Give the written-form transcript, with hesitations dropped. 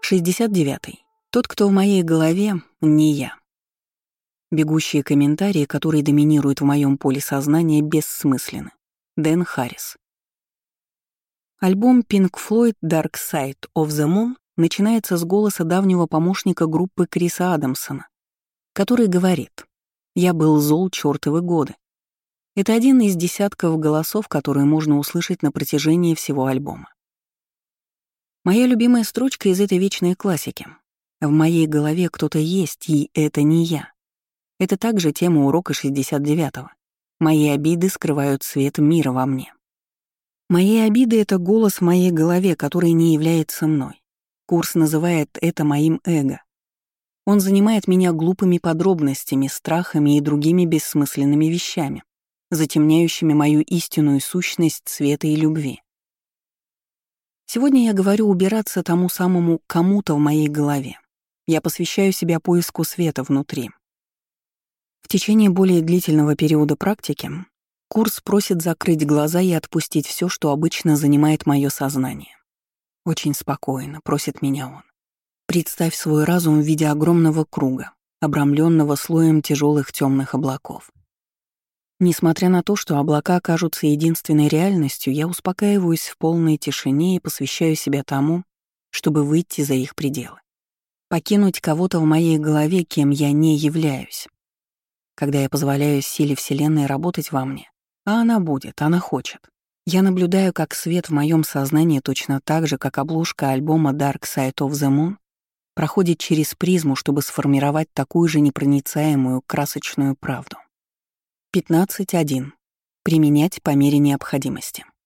69. Тот, кто в моей голове, не я. Бегущие комментарии, которые доминируют в моем поле сознания, бессмысленны. Дэн Харрис. Альбом Pink Floyd Dark Side of the Moon начинается с голоса давнего помощника группы Криса Адамсона, который говорит: «Я был зол чёртовы годы». Это один из десятков голосов, которые можно услышать на протяжении всего альбома. Моя любимая строчка из этой вечной классики. В моей голове кто-то есть, и это не я. Это также тема урока 69-го. Мои обиды скрывают свет мира во мне. Мои обиды — это голос в моей голове, который не является мной. Курс называет это моим эго. Он занимает меня глупыми подробностями, страхами и другими бессмысленными вещами, затемняющими мою истинную сущность света и любви. Сегодня я говорю убираться тому самому кому-то в моей голове. Я посвящаю себя поиску света внутри. В течение более длительного периода практики курс просит закрыть глаза и отпустить все, что обычно занимает мое сознание. Очень спокойно, просит меня он. Представь свой разум в виде огромного круга, обрамленного слоем тяжелых темных облаков. Несмотря на то, что облака кажутся единственной реальностью, я успокаиваюсь в полной тишине и посвящаю себя тому, чтобы выйти за их пределы. Покинуть кого-то в моей голове, кем я не являюсь. Когда я позволяю силе Вселенной работать во мне, а она будет, она хочет. Я наблюдаю, как свет в моем сознании точно так же, как обложка альбома Dark Side of the Moon, проходит через призму, чтобы сформировать такую же непроницаемую красочную правду. 15.1. Применять по мере необходимости.